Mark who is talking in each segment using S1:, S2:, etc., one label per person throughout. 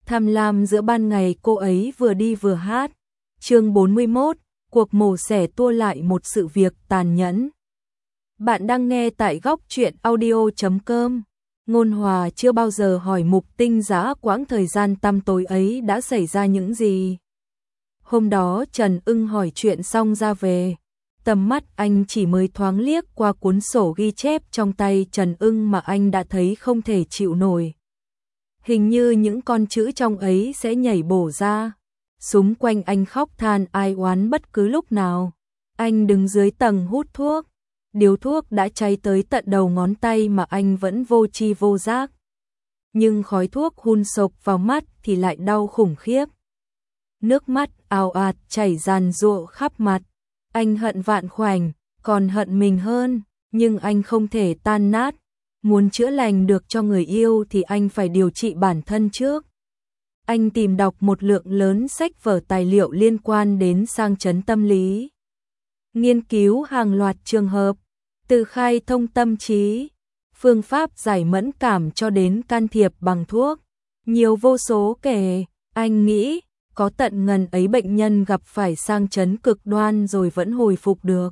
S1: Tham lam giữa ban ngày cô ấy vừa đi vừa hát. Chương 41, cuộc mổ xẻ tua lại một sự việc tàn nhẫn. Bạn đang nghe tại góc truyện audio.com. Ngôn Hòa chưa bao giờ hỏi Mục Tinh Dã quãng thời gian tăm tối ấy đã xảy ra những gì. Hôm đó Trần Ưng hỏi chuyện xong ra về. Tầm mắt anh chỉ mới thoáng liếc qua cuốn sổ ghi chép trong tay Trần Ưng mà anh đã thấy không thể chịu nổi. Hình như những con chữ trong ấy sẽ nhảy bổ ra. Xung quanh anh khóc than ai oán bất cứ lúc nào. Anh đứng dưới tầng hút thuốc. Điếu thuốc đã cháy tới tận đầu ngón tay mà anh vẫn vô tri vô giác. Nhưng khói thuốc hun sộc vào mắt thì lại đau khủng khiếp. Nước mắt ào ạt chảy ràn rụa khắp mặt. Anh hận vạn khoảnh, còn hận mình hơn, nhưng anh không thể tan nát. Muốn chữa lành được cho người yêu thì anh phải điều trị bản thân trước. Anh tìm đọc một lượng lớn sách vở tài liệu liên quan đến sang chấn tâm lý. Nghiên cứu hàng loạt trường hợp, từ khai thông tâm trí, phương pháp giải mẫn cảm cho đến can thiệp bằng thuốc. Nhiều vô số kể, anh nghĩ, có tận ngần ấy bệnh nhân gặp phải sang chấn cực đoan rồi vẫn hồi phục được.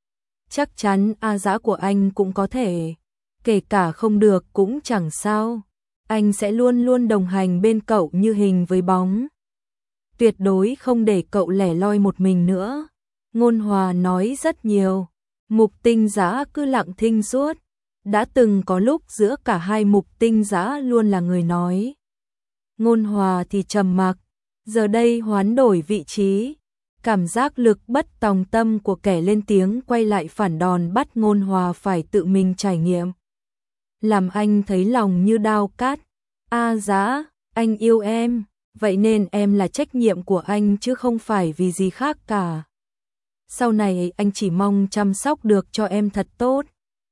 S1: Chắc chắn Dã của anh cũng có thể. Kể cả không được cũng chẳng sao. Anh sẽ luôn luôn đồng hành bên cậu như hình với bóng. Tuyệt đối không để cậu lẻ loi một mình nữa. Ngôn Hòa nói rất nhiều. Mục Tinh Dã cứ lặng thinh suốt. Đã từng có lúc giữa cả hai Mục Tinh Dã luôn là người nói. Ngôn Hòa thì trầm mặc. Giờ đây hoán đổi vị trí. Cảm giác lực bất tòng tâm của kẻ lên tiếng quay lại phản đòn bắt Ngôn Hòa phải tự mình trải nghiệm. Làm anh thấy lòng như đao cát. Dã, anh yêu em, vậy nên em là trách nhiệm của anh chứ không phải vì gì khác cả. Sau này anh chỉ mong chăm sóc được cho em thật tốt.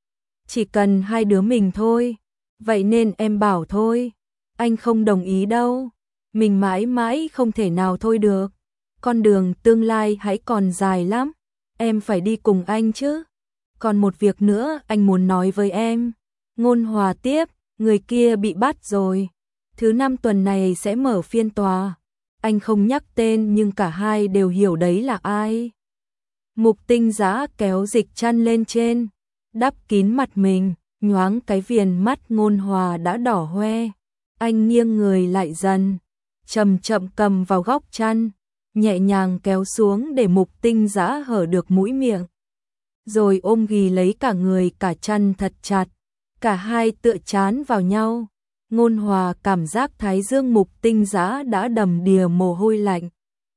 S1: Chỉ cần hai đứa mình thôi, vậy nên em bảo thôi, anh không đồng ý đâu. Mình mãi mãi không thể nào thôi được. Con đường tương lai hãy còn dài lắm, em phải đi cùng anh chứ. Còn một việc nữa anh muốn nói với em. Ngôn Hòa tiếp, người kia bị bắt rồi. Thứ 5 tuần này sẽ mở phiên tòa. Anh không nhắc tên nhưng cả hai đều hiểu đấy là ai. Mục Tinh Dã kéo dịch chăn lên trên, đắp kín mặt mình, nhoáng cái viền mắt Ngôn Hòa đã đỏ hoe. Anh nghiêng người lại dần, chậm chậm cầm vào góc chăn, nhẹ nhàng kéo xuống để Mục Tinh Dã hở được mũi miệng. Rồi ôm ghì lấy cả người cả chăn thật chặt. Cả hai tựa chán vào nhau. Ngôn Hòa cảm giác thái dương Mục Tinh Dã đã đầm đìa mồ hôi lạnh.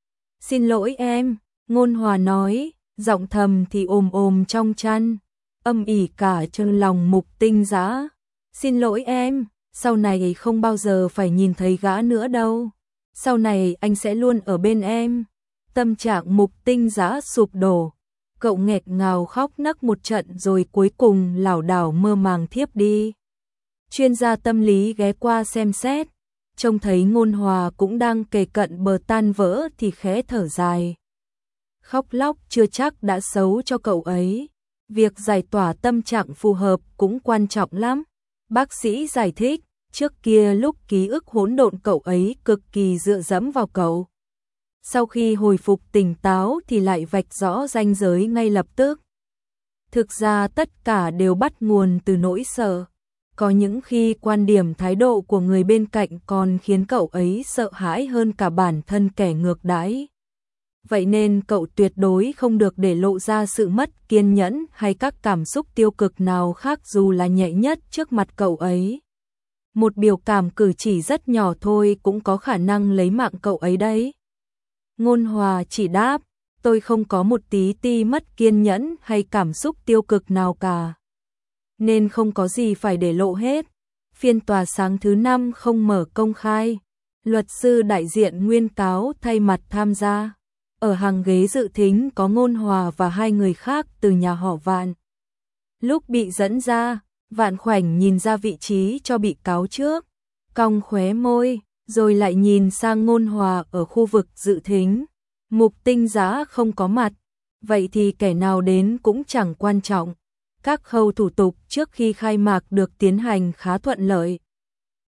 S1: Xin lỗi em, Ngôn Hòa nói, giọng thầm thì ồm trong chăn, âm ỉ cả trong lòng Mục Tinh Dã. Xin lỗi em, sau này không bao giờ phải nhìn thấy gã nữa đâu. Sau này anh sẽ luôn ở bên em. Tâm trạng Mục Tinh Dã sụp đổ. Cậu nghẹt ngào khóc nấc một trận rồi cuối cùng lảo đảo mơ màng thiếp đi. Chuyên gia tâm lý ghé qua xem xét, trông thấy Ngôn Hòa cũng đang kề cận bờ tan vỡ thì khẽ thở dài. Khóc lóc chưa chắc đã xấu cho cậu ấy. Việc giải tỏa tâm trạng phù hợp cũng quan trọng lắm. Bác sĩ giải thích, trước kia lúc ký ức hỗn độn cậu ấy cực kỳ dựa dẫm vào cậu. Sau khi hồi phục tỉnh táo thì lại vạch rõ ranh giới ngay lập tức. Thực ra tất cả đều bắt nguồn từ nỗi sợ. Có những khi quan điểm thái độ của người bên cạnh còn khiến cậu ấy sợ hãi hơn cả bản thân kẻ ngược đãi. Vậy nên cậu tuyệt đối không được để lộ ra sự mất kiên nhẫn hay các cảm xúc tiêu cực nào khác dù là nhẹ nhất trước mặt cậu ấy. Một biểu cảm cử chỉ rất nhỏ thôi cũng có khả năng lấy mạng cậu ấy đấy. Ngôn Hòa chỉ đáp, tôi không có một tí ti mất kiên nhẫn hay cảm xúc tiêu cực nào cả. Nên không có gì phải để lộ hết. Phiên tòa sáng thứ 5 không mở công khai. Luật sư đại diện nguyên cáo thay mặt tham gia. Ở hàng ghế dự thính có Ngôn Hòa và hai người khác từ nhà họ Vạn. Lúc bị dẫn ra, Vạn Khoảnh nhìn ra vị trí cho bị cáo trước, cong khóe môi, rồi lại nhìn sang Ngôn Hòa ở khu vực dự thính. Mục Tinh Dã không có mặt, vậy thì kẻ nào đến cũng chẳng quan trọng. Các khâu thủ tục trước khi khai mạc được tiến hành khá thuận lợi.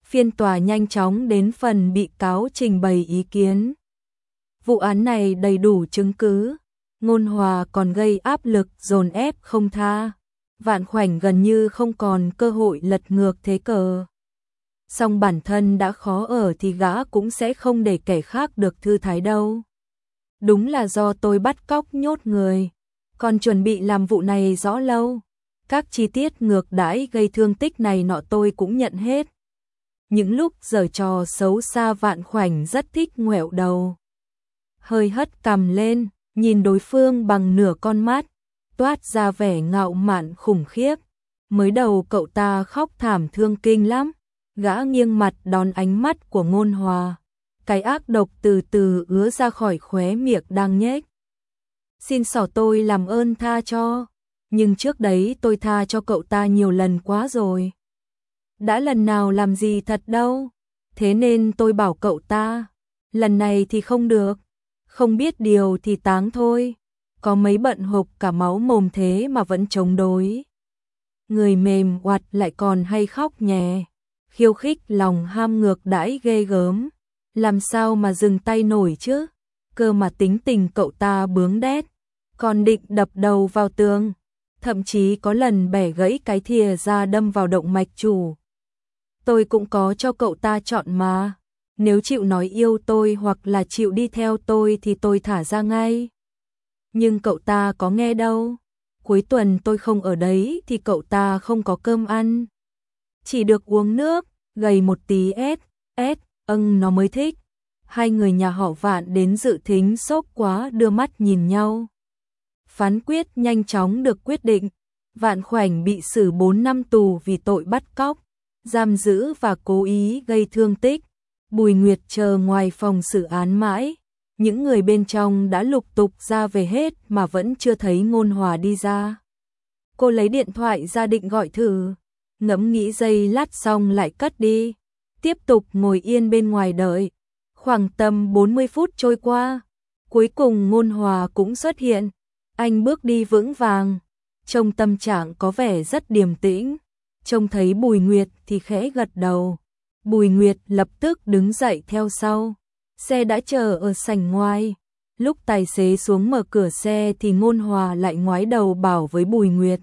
S1: Phiên tòa nhanh chóng đến phần bị cáo trình bày ý kiến. Vụ án này đầy đủ chứng cứ, Ngôn Hòa còn gây áp lực dồn ép không tha. Vạn Khoảnh gần như không còn cơ hội lật ngược thế cờ. Song bản thân đã khó ở thì gã cũng sẽ không để kẻ khác được thư thái đâu. Đúng là do tôi bắt cóc nhốt người, còn chuẩn bị làm vụ này rõ lâu. Các chi tiết ngược đãi gây thương tích này nọ tôi cũng nhận hết. Những lúc giở trò xấu xa Vạn Khoảnh rất thích ngoẹo đầu. Hơi hất cằm lên, nhìn đối phương bằng nửa con mắt, toát ra vẻ ngạo mạn khủng khiếp. Mới đầu cậu ta khóc thảm thương kinh lắm, gã nghiêng mặt đón ánh mắt của Ngôn Hòa. Cái ác độc từ từ ứa ra khỏi khóe miệng đang nhếch. Xin xỏ tôi làm ơn tha cho, nhưng trước đấy tôi tha cho cậu ta nhiều lần quá rồi. Đã lần nào làm gì thật đâu, thế nên tôi bảo cậu ta, lần này thì không được, không biết điều thì táng thôi. Có mấy bận hộc cả máu mồm thế mà vẫn chống đối. Người mềm oặt lại còn hay khóc nhè, khiêu khích lòng ham ngược đãi ghê gớm. Làm sao mà dừng tay nổi chứ, cơ mà tính tình cậu ta bướng đét, còn định đập đầu vào tường. Thậm chí có lần bẻ gãy cái thìa ra đâm vào động mạch chủ. Tôi cũng có cho cậu ta chọn mà, nếu chịu nói yêu tôi hoặc là chịu đi theo tôi thì tôi thả ra ngay. Nhưng cậu ta có nghe đâu, cuối tuần tôi không ở đấy thì cậu ta không có cơm ăn. Chỉ được uống nước, gầy một tí nó mới thích. Hai người nhà họ Vạn đến dự thính sốc quá đưa mắt nhìn nhau. Phán quyết nhanh chóng được quyết định. Vạn Khoảnh bị xử 4 năm tù vì tội bắt cóc, giam giữ và cố ý gây thương tích. Bùi Nguyệt chờ ngoài phòng xử án mãi. Những người bên trong đã lục tục ra về hết mà vẫn chưa thấy Ngôn Hòa đi ra. Cô lấy điện thoại ra định gọi thử, ngẫm nghĩ giây lát xong lại cất đi. Tiếp tục ngồi yên bên ngoài đợi. Khoảng tầm 40 phút trôi qua, cuối cùng Ngôn Hòa cũng xuất hiện. Anh bước đi vững vàng, trông tâm trạng có vẻ rất điềm tĩnh. Trông thấy Bùi Nguyệt thì khẽ gật đầu. Bùi Nguyệt lập tức đứng dậy theo sau. Xe đã chờ ở sảnh ngoài. Lúc tài xế xuống mở cửa xe thì Ngôn Hòa lại ngoái đầu bảo với Bùi Nguyệt.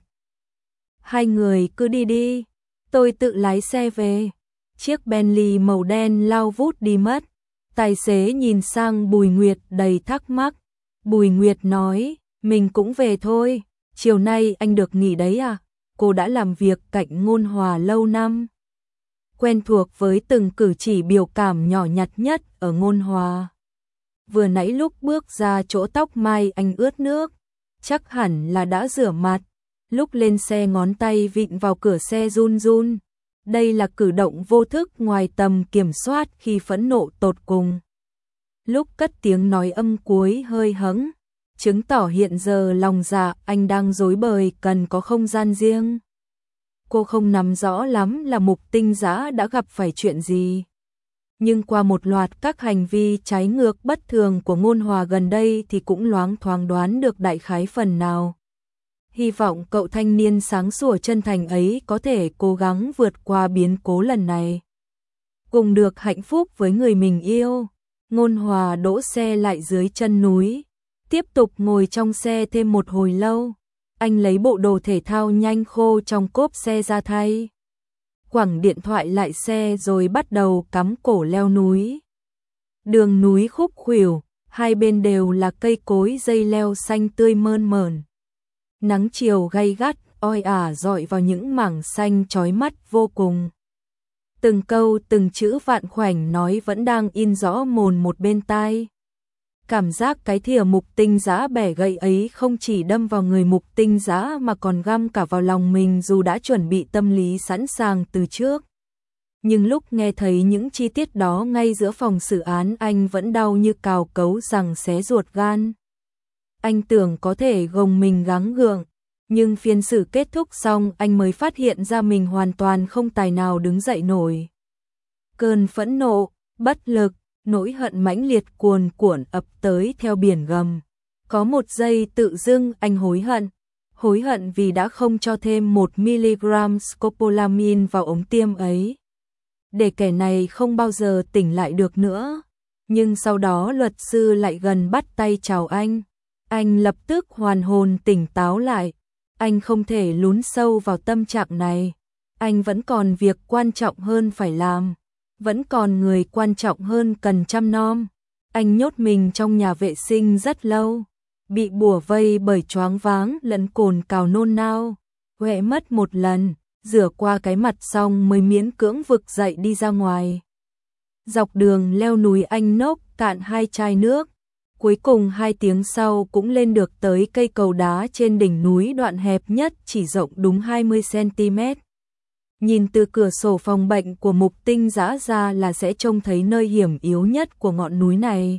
S1: Hai người cứ đi đi, tôi tự lái xe về. Chiếc Bentley màu đen lao vút đi mất. Tài xế nhìn sang Bùi Nguyệt đầy thắc mắc. Bùi Nguyệt nói, mình cũng về thôi, chiều nay anh được nghỉ đấy à? Cô đã làm việc cạnh Ngôn Hòa lâu năm, quen thuộc với từng cử chỉ biểu cảm nhỏ nhặt nhất ở Ngôn Hòa. Vừa nãy lúc bước ra chỗ tóc mai anh ướt nước, chắc hẳn là đã rửa mặt. Lúc lên xe ngón tay vịn vào cửa xe run run. Đây là cử động vô thức ngoài tầm kiểm soát khi phẫn nộ tột cùng. Lúc cất tiếng nói âm cuối hơi hững, chứng tỏ hiện giờ lòng dạ anh đang rối bời cần có không gian riêng. Cô không nắm rõ lắm là Mục Tinh Dã đã gặp phải chuyện gì. Nhưng qua một loạt các hành vi trái ngược bất thường của Ngôn Hòa gần đây thì cũng loáng thoáng đoán được đại khái phần nào. Hy vọng cậu thanh niên sáng sủa chân thành ấy có thể cố gắng vượt qua biến cố lần này, cùng được hạnh phúc với người mình yêu. Ngôn Hòa đỗ xe lại dưới chân núi, tiếp tục ngồi trong xe thêm một hồi lâu. Anh lấy bộ đồ thể thao nhanh khô trong cốp xe ra thay, quẳng điện thoại lại xe rồi bắt đầu cắm cổ leo núi. Đường núi khúc khuỷu, hai bên đều là cây cối dây leo xanh tươi mơn mởn. Nắng chiều gay gắt, oi ả rọi vào những mảng xanh chói mắt vô cùng. Từng câu từng chữ Vạn Khoảnh nói vẫn đang in rõ mồn một bên tai. Cảm giác cái thìa Mục Tinh Dã bẻ gãy ấy không chỉ đâm vào người Mục Tinh Dã mà còn găm cả vào lòng mình dù đã chuẩn bị tâm lý sẵn sàng từ trước. Nhưng lúc nghe thấy những chi tiết đó ngay giữa phòng xử án anh vẫn đau như cào cấu rằng xé ruột gan. Anh tưởng có thể gồng mình gắng gượng, nhưng phiên xử kết thúc xong anh mới phát hiện ra mình hoàn toàn không tài nào đứng dậy nổi. Cơn phẫn nộ, bất lực, nỗi hận mãnh liệt cuồn cuộn ập tới theo biển gầm. Có một giây tự dưng anh hối hận vì đã không cho thêm 1 mg scopolamine vào ống tiêm ấy. để kẻ này không bao giờ tỉnh lại được nữa. Nhưng sau đó luật sư lại gần bắt tay chào anh. Anh lập tức hoàn hồn tỉnh táo lại. Anh không thể lún sâu vào tâm trạng này. Anh vẫn còn việc quan trọng hơn phải làm. Vẫn còn người quan trọng hơn cần chăm nom. Anh nhốt mình trong nhà vệ sinh rất lâu. Bị bủa vây bởi choáng váng lẫn cồn cào nôn nao. Quẹ mất một lần, rửa qua cái mặt xong mới miễn cưỡng vực dậy đi ra ngoài. Dọc đường leo núi anh nốc cạn 2 chai nước. Cuối cùng 2 tiếng sau cũng lên được tới cây cầu đá trên đỉnh núi đoạn hẹp nhất chỉ rộng đúng 20 cm. Nhìn từ cửa sổ phòng bệnh của Mục Tinh Dã ra là sẽ trông thấy nơi hiểm yếu nhất của ngọn núi này.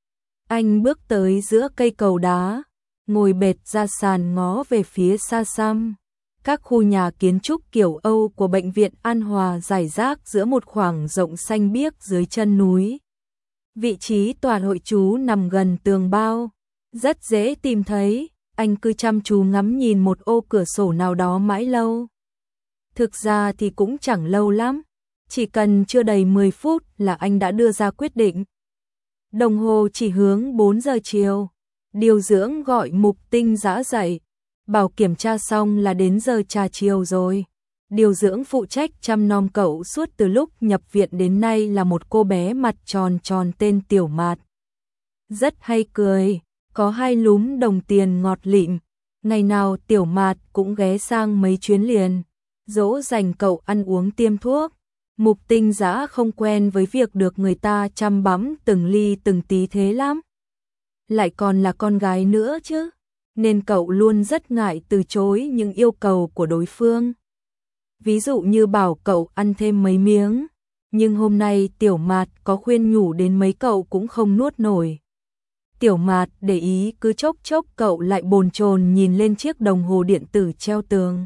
S1: Anh bước tới giữa cây cầu đá, ngồi bệt ra sàn ngó về phía xa xăm. Các khu nhà kiến trúc kiểu Âu của bệnh viện An Hòa rải rác giữa một khoảng rộng xanh biếc dưới chân núi. Vị trí tòa hội trú nằm gần tường bao, rất dễ tìm thấy. Anh cứ chăm chú ngắm nhìn một ô cửa sổ nào đó mãi lâu. Thực ra thì cũng chẳng lâu lắm, chỉ cần chưa đầy 10 phút là anh đã đưa ra quyết định. Đồng hồ chỉ hướng 4 giờ chiều, điều dưỡng gọi Mục Tinh Dã dậy, bảo kiểm tra xong là đến giờ trà chiều rồi. Điều dưỡng phụ trách chăm nom cậu suốt từ lúc nhập viện đến nay là một cô bé mặt tròn tròn tên Tiểu Mạt. Rất hay cười, có 2 lúm đồng tiền ngọt lịm, ngày nào Tiểu Mạt cũng ghé sang mấy chuyến liền, dỗ dành cậu ăn uống tiêm thuốc. Mục Tinh Dã không quen với việc được người ta chăm bẵm từng ly từng tí thế lắm. Lại còn là con gái nữa chứ, nên cậu luôn rất ngại từ chối những yêu cầu của đối phương. Ví dụ như bảo cậu ăn thêm mấy miếng, nhưng hôm nay Tiểu Mạt có khuyên nhủ đến mấy cậu cũng không nuốt nổi. Tiểu Mạt để ý cứ chốc chốc cậu lại bồn chồn nhìn lên chiếc đồng hồ điện tử treo tường.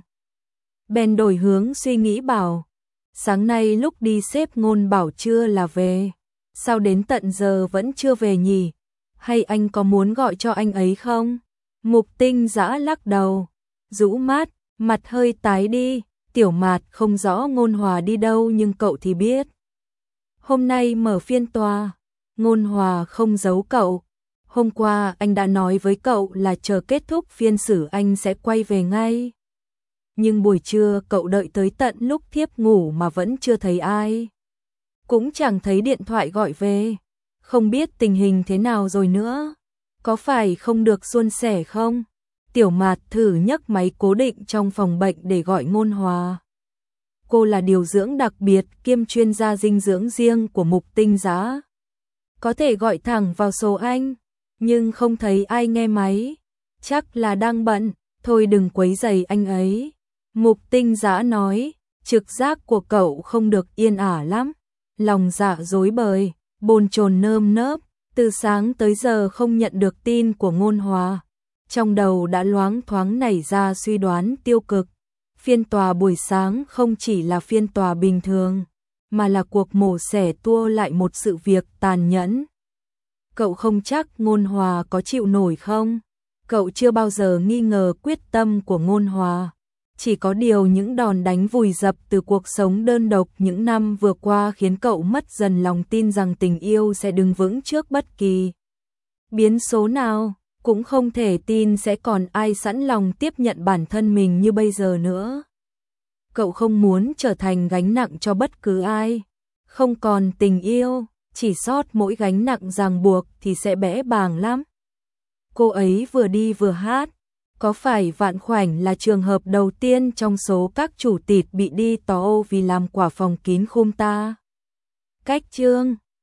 S1: Bèn đổi hướng suy nghĩ bảo, sáng nay lúc đi sếp Ngôn bảo trưa là về, sao đến tận giờ vẫn chưa về nhỉ? Hay anh có muốn gọi cho anh ấy không? Mục Tinh Dã lắc đầu, rũ mắt, mặt hơi tái đi. Tiểu Mạt không rõ Ngôn Hòa đi đâu nhưng cậu thì biết. Hôm nay mở phiên tòa, Ngôn Hòa không giấu cậu. Hôm qua anh đã nói với cậu là chờ kết thúc phiên xử anh sẽ quay về ngay. Nhưng buổi trưa cậu đợi tới tận lúc thiếp ngủ mà vẫn chưa thấy ai. Cũng chẳng thấy điện thoại gọi về. Không biết tình hình thế nào rồi nữa. Có phải không được suôn sẻ không? Tiểu Mạt thử nhấc máy cố định trong phòng bệnh để gọi Ngôn Hòa. Cô là điều dưỡng đặc biệt kiêm chuyên gia dinh dưỡng riêng của Mục Tinh Dã. Có thể gọi thẳng vào số anh, nhưng không thấy ai nghe máy. Chắc là đang bận, thôi đừng quấy rầy anh ấy. Mục Tinh Dã nói, trực giác của cậu không được yên ả lắm. Lòng dạ rối bời, bồn chồn nơm nớp, từ sáng tới giờ không nhận được tin của Ngôn Hòa. Trong đầu đã loáng thoáng nảy ra suy đoán tiêu cực. Phiên tòa buổi sáng không chỉ là phiên tòa bình thường, mà là cuộc mổ xẻ tua lại một sự việc tàn nhẫn. Cậu không chắc Ngôn Hòa có chịu nổi không? Cậu chưa bao giờ nghi ngờ quyết tâm của Ngôn Hòa. Chỉ có điều những đòn đánh vùi dập từ cuộc sống đơn độc những năm vừa qua khiến cậu mất dần lòng tin rằng tình yêu sẽ đứng vững trước bất kỳ biến số nào. Cũng không thể tin sẽ còn ai sẵn lòng tiếp nhận bản thân mình như bây giờ nữa. Cậu không muốn trở thành gánh nặng cho bất cứ ai. Không còn tình yêu, chỉ sót mỗi gánh nặng ràng buộc thì sẽ bẽ bàng lắm. Cô ấy vừa đi vừa hát. Có phải Vạn Khoảnh là trường hợp đầu tiên trong số các chủ tịt bị đi tò vì làm quả phòng kín khum ta? Cách chương